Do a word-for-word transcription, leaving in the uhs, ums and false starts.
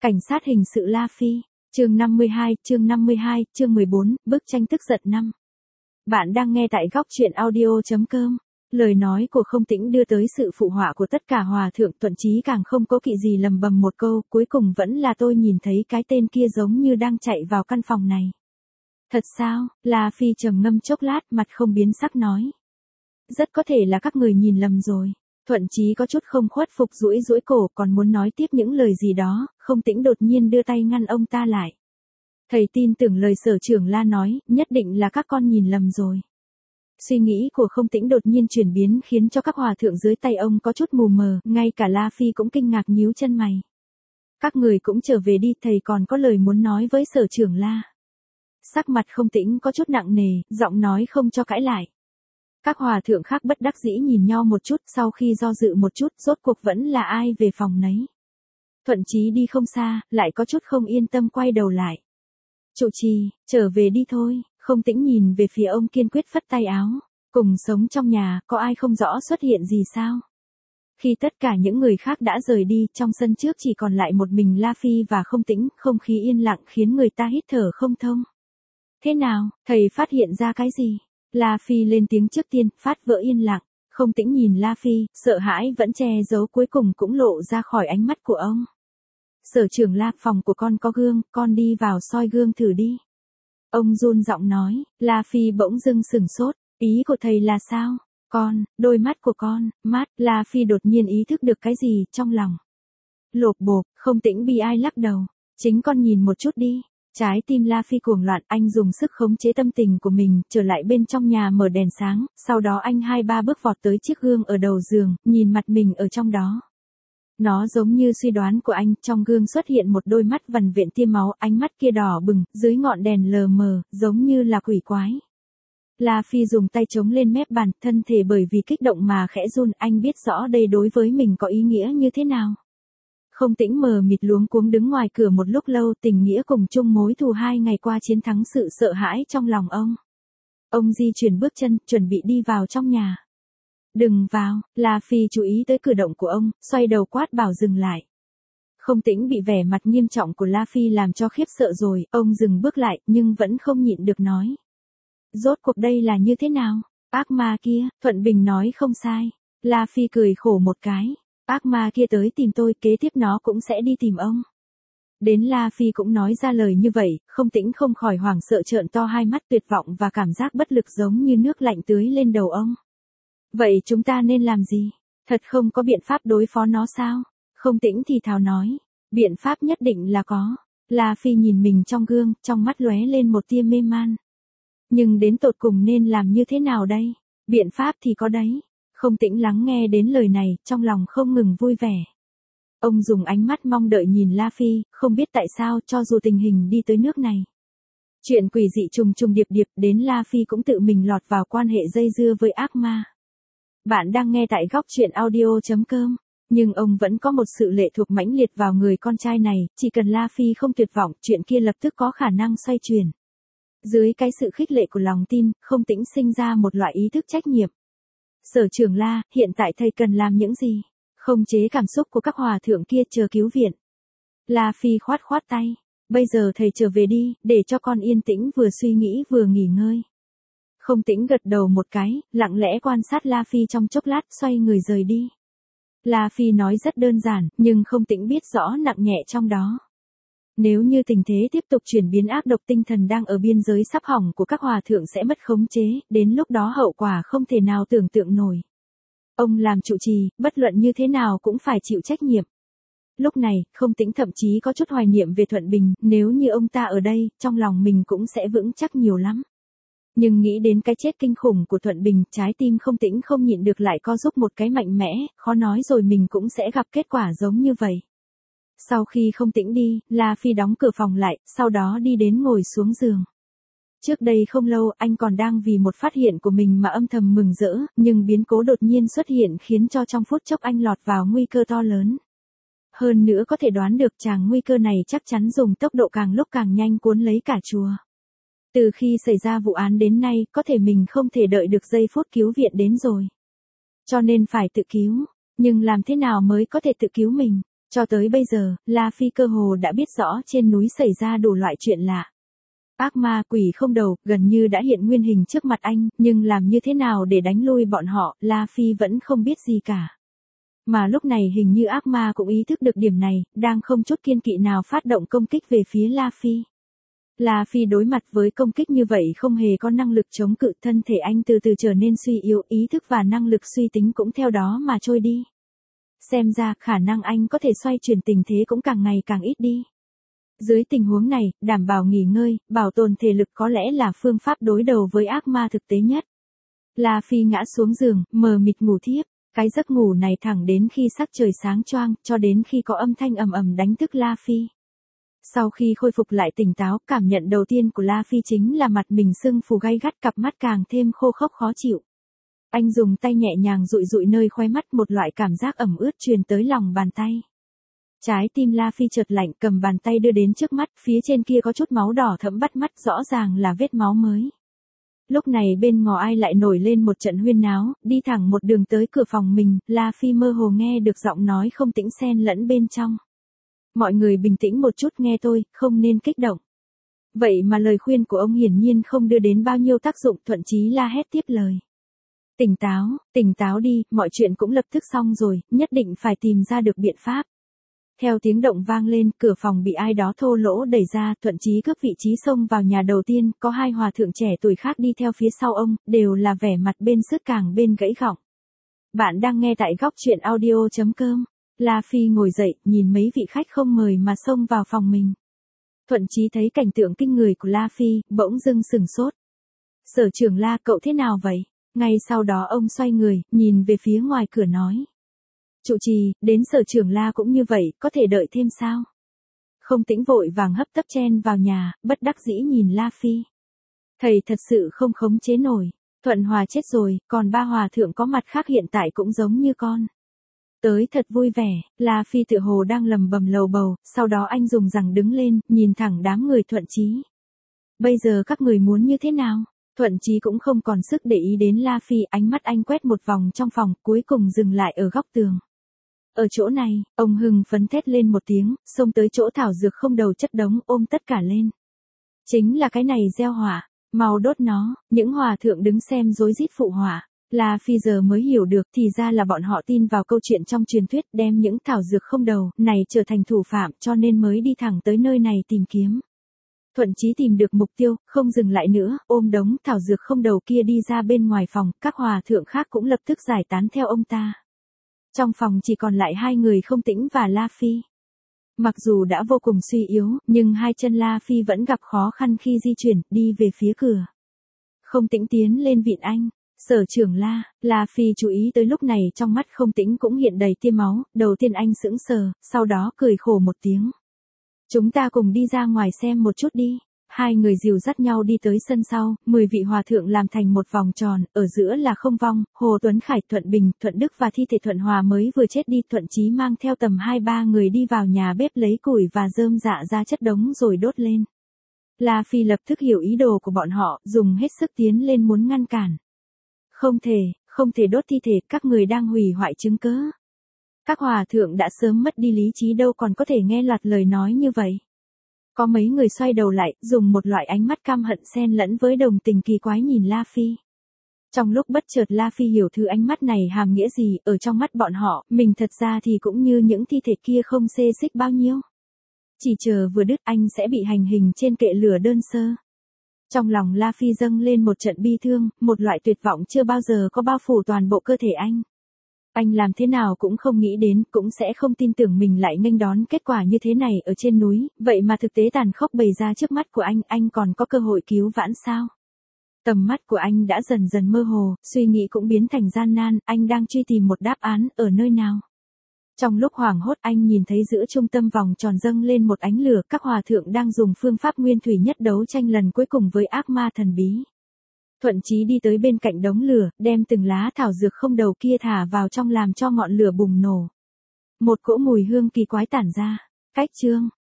Cảnh sát hình sự La Phi, chương năm mươi hai, chương năm mươi hai, chương mười bốn, bức tranh tức giận năm. Bạn đang nghe tại góc truyện audio chấm com. Lời nói của Không Tĩnh đưa tới sự phụ họa của tất cả hòa thượng, thậm chí càng không có kỵ gì lầm bầm một câu, cuối cùng vẫn là tôi nhìn thấy cái tên kia giống như đang chạy vào căn phòng này. Thật sao? La Phi trầm ngâm chốc lát, mặt không biến sắc nói. Rất có thể là các người nhìn lầm rồi. Thuận Chí có chút không khuất phục, duỗi duỗi cổ, còn muốn nói tiếp những lời gì đó, Không Tĩnh đột nhiên đưa tay ngăn ông ta lại. Thầy tin tưởng lời sở trưởng La nói, nhất định là các con nhìn lầm rồi. Suy nghĩ của Không Tĩnh đột nhiên chuyển biến khiến cho các hòa thượng dưới tay ông có chút mù mờ, ngay cả La Phi cũng kinh ngạc nhíu chân mày. Các người cũng trở về đi, thầy còn có lời muốn nói với sở trưởng La. Sắc mặt Không Tĩnh có chút nặng nề, giọng nói không cho cãi lại. Các hòa thượng khác bất đắc dĩ nhìn nhau một chút, sau khi do dự một chút, rốt cuộc vẫn là ai về phòng nấy. Thuận Chí đi không xa, lại có chút không yên tâm quay đầu lại. Trụ trì, trở về đi thôi. Không Tĩnh nhìn về phía ông kiên quyết phất tay áo. Cùng sống trong nhà, có ai không rõ xuất hiện gì sao? Khi tất cả những người khác đã rời đi, trong sân trước chỉ còn lại một mình La Phi và Không Tĩnh, không khí yên lặng khiến người ta hít thở không thông. Thế nào, thầy phát hiện ra cái gì? La Phi lên tiếng trước tiên, phát vỡ yên lặng. Không Tĩnh nhìn La Phi, sợ hãi vẫn che giấu cuối cùng cũng lộ ra khỏi ánh mắt của ông. Sở trưởng La, phòng của con có gương, con đi vào soi gương thử đi. Ông run giọng nói. La Phi bỗng dưng sửng sốt, ý của thầy là sao? Con, đôi mắt của con, mắt. La Phi đột nhiên ý thức được cái gì trong lòng. Lộp bộp, Không Tĩnh bi ai lắc đầu. Chính con nhìn một chút đi. Trái tim La Phi cuồng loạn, anh dùng sức khống chế tâm tình của mình, trở lại bên trong nhà mở đèn sáng, sau đó anh hai ba bước vọt tới chiếc gương ở đầu giường, nhìn mặt mình ở trong đó. Nó giống như suy đoán của anh, trong gương xuất hiện một đôi mắt vằn vện tia máu, ánh mắt kia đỏ bừng, dưới ngọn đèn lờ mờ, giống như là quỷ quái. La Phi dùng tay chống lên mép bàn, thân thể bởi vì kích động mà khẽ run, anh biết rõ đây đối với mình có ý nghĩa như thế nào. Không Tĩnh mờ mịt luống cuống đứng ngoài cửa một lúc lâu, tình nghĩa cùng chung mối thù hai ngày qua chiến thắng sự sợ hãi trong lòng ông. Ông di chuyển bước chân, chuẩn bị đi vào trong nhà. Đừng vào, La Phi chú ý tới cử động của ông, xoay đầu quát bảo dừng lại. Không Tĩnh bị vẻ mặt nghiêm trọng của La Phi làm cho khiếp sợ rồi, ông dừng bước lại, nhưng vẫn không nhịn được nói. Rốt cuộc đây là như thế nào? Ác ma kia, Thuận Bình nói không sai. La Phi cười khổ một cái. Ác ma kia tới tìm tôi, kế tiếp nó cũng sẽ đi tìm ông. Đến La Phi cũng nói ra lời như vậy, Không Tĩnh không khỏi hoảng sợ trợn to hai mắt, tuyệt vọng và cảm giác bất lực giống như nước lạnh tưới lên đầu ông. Vậy chúng ta nên làm gì? Thật không có biện pháp đối phó nó sao? Không Tĩnh thì thào nói. Biện pháp nhất định là có. La Phi nhìn mình trong gương, trong mắt lóe lên một tia mê man. Nhưng đến tột cùng nên làm như thế nào đây? Biện pháp thì có đấy. Không Tĩnh lắng nghe đến lời này, trong lòng không ngừng vui vẻ. Ông dùng ánh mắt mong đợi nhìn La Phi, không biết tại sao cho dù tình hình đi tới nước này. Chuyện quỷ dị trùng trùng điệp điệp, đến La Phi cũng tự mình lọt vào quan hệ dây dưa với ác ma. Bạn đang nghe tại góc truyện audio chấm com. Nhưng ông vẫn có một sự lệ thuộc mãnh liệt vào người con trai này, chỉ cần La Phi không tuyệt vọng, chuyện kia lập tức có khả năng xoay chuyển. Dưới cái sự khích lệ của lòng tin, Không Tĩnh sinh ra một loại ý thức trách nhiệm. Sở trưởng La, hiện tại thầy cần làm những gì? Không chế cảm xúc của các hòa thượng kia chờ cứu viện. La Phi khoát khoát tay. Bây giờ thầy trở về đi, để cho con yên tĩnh vừa suy nghĩ vừa nghỉ ngơi. Không Tĩnh gật đầu một cái, lặng lẽ quan sát La Phi trong chốc lát, xoay người rời đi. La Phi nói rất đơn giản, nhưng Không Tĩnh biết rõ nặng nhẹ trong đó. Nếu như tình thế tiếp tục chuyển biến, ác độc tinh thần đang ở biên giới sắp hỏng của các hòa thượng sẽ mất khống chế, đến lúc đó hậu quả không thể nào tưởng tượng nổi. Ông làm trụ trì, bất luận như thế nào cũng phải chịu trách nhiệm. Lúc này, Không Tĩnh thậm chí có chút hoài niệm về Thuận Bình, nếu như ông ta ở đây, trong lòng mình cũng sẽ vững chắc nhiều lắm. Nhưng nghĩ đến cái chết kinh khủng của Thuận Bình, trái tim Không Tĩnh không nhịn được lại co giúp một cái mạnh mẽ, khó nói rồi mình cũng sẽ gặp kết quả giống như vậy. Sau khi Không Tĩnh đi, La Phi đóng cửa phòng lại, sau đó đi đến ngồi xuống giường. Trước đây không lâu, anh còn đang vì một phát hiện của mình mà âm thầm mừng rỡ, nhưng biến cố đột nhiên xuất hiện khiến cho trong phút chốc anh lọt vào nguy cơ to lớn. Hơn nữa có thể đoán được chàng nguy cơ này chắc chắn dùng tốc độ càng lúc càng nhanh cuốn lấy cả chùa. Từ khi xảy ra vụ án đến nay, có thể mình không thể đợi được giây phút cứu viện đến rồi. Cho nên phải tự cứu. Nhưng làm thế nào mới có thể tự cứu mình? Cho tới bây giờ, La Phi cơ hồ đã biết rõ trên núi xảy ra đủ loại chuyện lạ. Ác ma quỷ không đầu, gần như đã hiện nguyên hình trước mặt anh, nhưng làm như thế nào để đánh lui bọn họ, La Phi vẫn không biết gì cả. Mà lúc này hình như ác ma cũng ý thức được điểm này, đang không chút kiên kỵ nào phát động công kích về phía La Phi. La Phi đối mặt với công kích như vậy không hề có năng lực chống cự, thân thể anh từ từ trở nên suy yếu, ý thức và năng lực suy tính cũng theo đó mà trôi đi. Xem ra khả năng anh có thể xoay chuyển tình thế cũng càng ngày càng ít đi. Dưới tình huống này, đảm bảo nghỉ ngơi, bảo tồn thể lực có lẽ là phương pháp đối đầu với ác ma thực tế nhất. La Phi ngã xuống giường, mờ mịt ngủ thiếp. Cái giấc ngủ này thẳng đến khi sắc trời sáng choang, cho đến khi có âm thanh ầm ầm đánh thức La Phi. Sau khi khôi phục lại tỉnh táo, cảm nhận đầu tiên của La Phi chính là mặt mình sưng phù gay gắt, cặp mắt càng thêm khô khốc khó chịu. Anh dùng tay nhẹ nhàng dụi dụi nơi khóe mắt, một loại cảm giác ẩm ướt truyền tới lòng bàn tay. Trái tim La Phi chợt lạnh, cầm bàn tay đưa đến trước mắt, phía trên kia có chút máu đỏ thẫm bắt mắt, rõ ràng là vết máu mới. Lúc này bên ngõ ai lại nổi lên một trận huyên náo, đi thẳng một đường tới cửa phòng mình, La Phi mơ hồ nghe được giọng nói không tĩnh xen lẫn bên trong. Mọi người bình tĩnh một chút nghe tôi, không nên kích động. Vậy mà lời khuyên của ông hiển nhiên không đưa đến bao nhiêu tác dụng, thậm chí la hét tiếp lời. Tỉnh táo, tỉnh táo đi, mọi chuyện cũng lập tức xong rồi, nhất định phải tìm ra được biện pháp. Theo tiếng động vang lên, cửa phòng bị ai đó thô lỗ đẩy ra, thậm chí cướp vị trí xông vào nhà đầu tiên, có hai hòa thượng trẻ tuổi khác đi theo phía sau ông, đều là vẻ mặt bên sứt càng bên gãy gọng. Bạn đang nghe tại góc truyện audio chấm com. La Phi ngồi dậy, nhìn mấy vị khách không mời mà xông vào phòng mình. Thuận chí thấy cảnh tượng kinh người của La Phi, bỗng dưng sừng sốt. Sở trưởng La, cậu thế nào vậy? Ngay sau đó ông xoay người, nhìn về phía ngoài cửa nói. Trụ trì, đến sở trưởng La cũng như vậy, có thể đợi thêm sao? Không Tĩnh vội vàng hấp tấp chen vào nhà, bất đắc dĩ nhìn La Phi. Thầy thật sự không khống chế nổi, Thuận Hòa chết rồi, còn ba hòa thượng có mặt khác hiện tại cũng giống như con. Tới thật vui vẻ, La Phi tựa hồ đang lầm bầm lầu bầu, sau đó anh dùng rằng đứng lên, nhìn thẳng đám người Thuận chí. Bây giờ các người muốn như thế nào? Thuận chí cũng không còn sức để ý đến La Phi, ánh mắt anh quét một vòng trong phòng, cuối cùng dừng lại ở góc tường. Ở chỗ này, ông hưng phấn thét lên một tiếng, xông tới chỗ thảo dược không đầu chất đống, ôm tất cả lên. Chính là cái này gieo hỏa, mau đốt nó, những hòa thượng đứng xem rối rít phụ hỏa. La Phi giờ mới hiểu được, thì ra là bọn họ tin vào câu chuyện trong truyền thuyết, đem những thảo dược không đầu này trở thành thủ phạm, cho nên mới đi thẳng tới nơi này tìm kiếm. Thuận chí tìm được mục tiêu, không dừng lại nữa, ôm đống thảo dược không đầu kia đi ra bên ngoài phòng, các hòa thượng khác cũng lập tức giải tán theo ông ta. Trong phòng chỉ còn lại hai người Không Tĩnh và La Phi. Mặc dù đã vô cùng suy yếu, nhưng hai chân La Phi vẫn gặp khó khăn khi di chuyển, đi về phía cửa. Không Tĩnh tiến lên vịn anh. Sở trưởng La, La Phi chú ý tới lúc này trong mắt Không Tĩnh cũng hiện đầy tia máu, đầu tiên anh sững sờ, sau đó cười khổ một tiếng. Chúng ta cùng đi ra ngoài xem một chút đi. Hai người dìu dắt nhau đi tới sân sau, mười vị hòa thượng làm thành một vòng tròn, ở giữa là Không Vong, Hồ Tuấn Khải, Thuận Bình, Thuận Đức và thi thể Thuận Hòa mới vừa chết đi. Thuận chí mang theo tầm hai ba người đi vào nhà bếp lấy củi và rơm rạ ra chất đống rồi đốt lên. La Phi lập tức hiểu ý đồ của bọn họ, dùng hết sức tiến lên muốn ngăn cản. Không thể, không thể đốt thi thể, các người đang hủy hoại chứng cớ. Các hòa thượng đã sớm mất đi lý trí đâu còn có thể nghe loạt lời nói như vậy. Có mấy người xoay đầu lại, dùng một loại ánh mắt căm hận xen lẫn với đồng tình kỳ quái nhìn La Phi. Trong lúc bất chợt La Phi hiểu thứ ánh mắt này hàm nghĩa gì, ở trong mắt bọn họ, mình thật ra thì cũng như những thi thể kia không xê xích bao nhiêu. Chỉ chờ vừa đứt anh sẽ bị hành hình trên kệ lửa đơn sơ. Trong lòng La Phi dâng lên một trận bi thương, một loại tuyệt vọng chưa bao giờ có bao phủ toàn bộ cơ thể anh. Anh làm thế nào cũng không nghĩ đến, cũng sẽ không tin tưởng mình lại nghênh đón kết quả như thế này ở trên núi, vậy mà thực tế tàn khốc bày ra trước mắt của anh, anh còn có cơ hội cứu vãn sao? Tầm mắt của anh đã dần dần mơ hồ, suy nghĩ cũng biến thành gian nan, anh đang truy tìm một đáp án, ở nơi nào? Trong lúc hoảng hốt anh nhìn thấy giữa trung tâm vòng tròn dâng lên một ánh lửa, các hòa thượng đang dùng phương pháp nguyên thủy nhất đấu tranh lần cuối cùng với ác ma thần bí. Thuận chí đi tới bên cạnh đống lửa, đem từng lá thảo dược không đầu kia thả vào trong làm cho ngọn lửa bùng nổ. Một cỗ mùi hương kỳ quái tản ra. Cách chương,